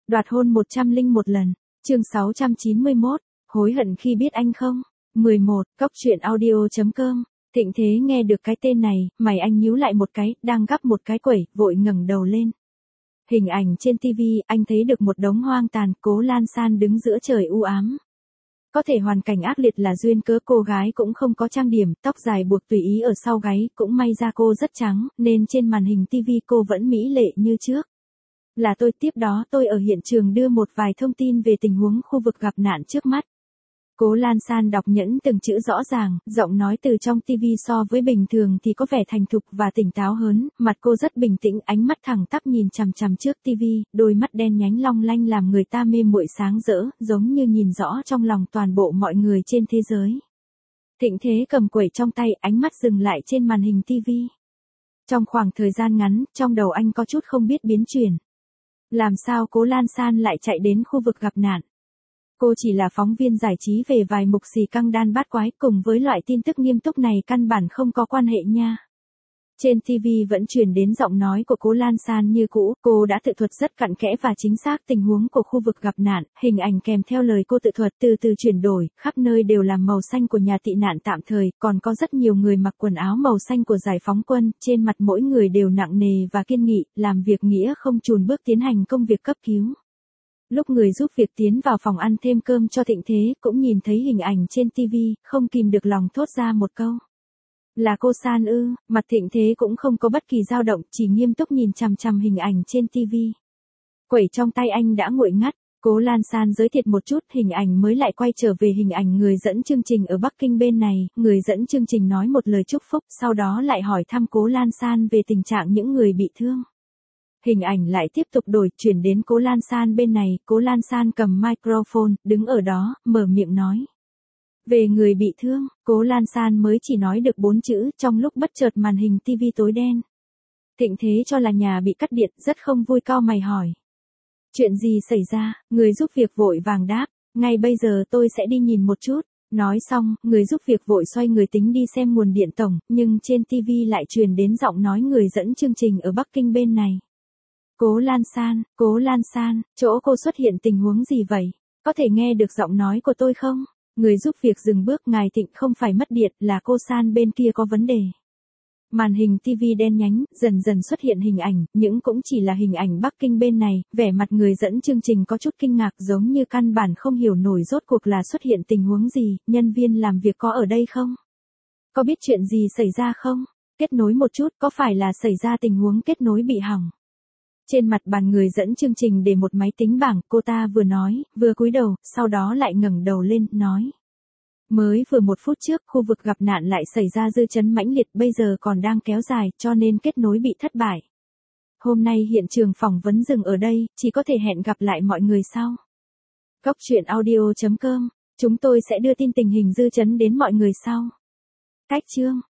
Đoạt hôn 101 lần. Chương 691. Hối hận khi biết anh không? 11. Cóc truyện audio.com. Thịnh Thế nghe được cái tên này, mày anh nhíu lại một cái, đang gắp một cái quẩy, vội ngẩng đầu lên. Hình ảnh trên TV, anh thấy được một đống hoang tàn, Cố Lan San đứng giữa trời u ám. Có thể hoàn cảnh ác liệt là duyên cớ cô gái cũng không có trang điểm, tóc dài buộc tùy ý ở sau gáy, cũng may da cô rất trắng, nên trên màn hình TV cô vẫn mỹ lệ như trước. Là tôi, tiếp đó tôi ở hiện trường đưa một vài thông tin về tình huống khu vực gặp nạn trước mắt. Cố Lan San đọc nhẫn từng chữ rõ ràng, giọng nói từ trong TV so với bình thường thì có vẻ thành thục và tỉnh táo hơn, mặt cô rất bình tĩnh, ánh mắt thẳng tắp nhìn chằm chằm trước TV, đôi mắt đen nhánh long lanh làm người ta mê muội sáng rỡ, giống như nhìn rõ trong lòng toàn bộ mọi người trên thế giới. Thịnh Thế cầm quẩy trong tay, ánh mắt dừng lại trên màn hình TV. Trong khoảng thời gian ngắn, trong đầu anh có chút không biết biến chuyển. Làm sao Cố Lan San lại chạy đến khu vực gặp nạn? Cô chỉ là phóng viên giải trí về vài mục xì căng đan bát quái, cùng với loại tin tức nghiêm túc này căn bản không có quan hệ nha. Trên TV vẫn truyền đến giọng nói của Cố Lan San như cũ, cô đã tự thuật rất cặn kẽ và chính xác tình huống của khu vực gặp nạn, hình ảnh kèm theo lời cô tự thuật từ từ chuyển đổi, khắp nơi đều là màu xanh của nhà tị nạn tạm thời, còn có rất nhiều người mặc quần áo màu xanh của giải phóng quân, trên mặt mỗi người đều nặng nề và kiên nghị, làm việc nghĩa không chùn bước tiến hành công việc cấp cứu. Lúc người giúp việc tiến vào phòng ăn thêm cơm cho Thịnh Thế, cũng nhìn thấy hình ảnh trên TV, không kìm được lòng thốt ra một câu. Là cô San ư? Mặt Thịnh Thế cũng không có bất kỳ dao động, chỉ nghiêm túc nhìn chằm chằm hình ảnh trên TV. Quẩy trong tay anh đã nguội ngắt, Cố Lan San giới thiệu một chút, hình ảnh mới lại quay trở về hình ảnh người dẫn chương trình ở Bắc Kinh bên này, người dẫn chương trình nói một lời chúc phúc, sau đó lại hỏi thăm Cố Lan San về tình trạng những người bị thương. Hình ảnh lại tiếp tục đổi, chuyển đến Cố Lan San bên này, Cố Lan San cầm microphone, đứng ở đó, mở miệng nói. Về người bị thương, Cố Lan San mới chỉ nói được 4 chữ, trong lúc bất chợt màn hình TV tối đen. Thịnh Thế cho là nhà bị cắt điện, rất không vui, cau mày hỏi. Chuyện gì xảy ra? Người giúp việc vội vàng đáp, ngay bây giờ tôi sẽ đi nhìn một chút. Nói xong, người giúp việc vội xoay người tính đi xem nguồn điện tổng, nhưng trên TV lại truyền đến giọng nói người dẫn chương trình ở Bắc Kinh bên này. Cố Lan San, chỗ cô xuất hiện tình huống gì vậy? Có thể nghe được giọng nói của tôi không? Người giúp việc dừng bước, ngài Thịnh không phải mất điện, là cô San bên kia có vấn đề. Màn hình TV đen nhánh, dần dần xuất hiện hình ảnh, nhưng cũng chỉ là hình ảnh Bắc Kinh bên này, vẻ mặt người dẫn chương trình có chút kinh ngạc, giống như căn bản không hiểu nổi rốt cuộc là xuất hiện tình huống gì, nhân viên làm việc có ở đây không? Có biết chuyện gì xảy ra không? Kết nối một chút, có phải là xảy ra tình huống kết nối bị hỏng? Trên mặt bàn người dẫn chương trình để một máy tính bảng, cô ta vừa nói, vừa cúi đầu, sau đó lại ngẩng đầu lên, nói. Mới vừa 1 phút trước, khu vực gặp nạn lại xảy ra dư chấn mãnh liệt, bây giờ còn đang kéo dài, cho nên kết nối bị thất bại. Hôm nay hiện trường phỏng vấn dừng ở đây, chỉ có thể hẹn gặp lại mọi người sau. Cóc truyện audio.com, chúng tôi sẽ đưa tin tình hình dư chấn đến mọi người sau. Cách chương.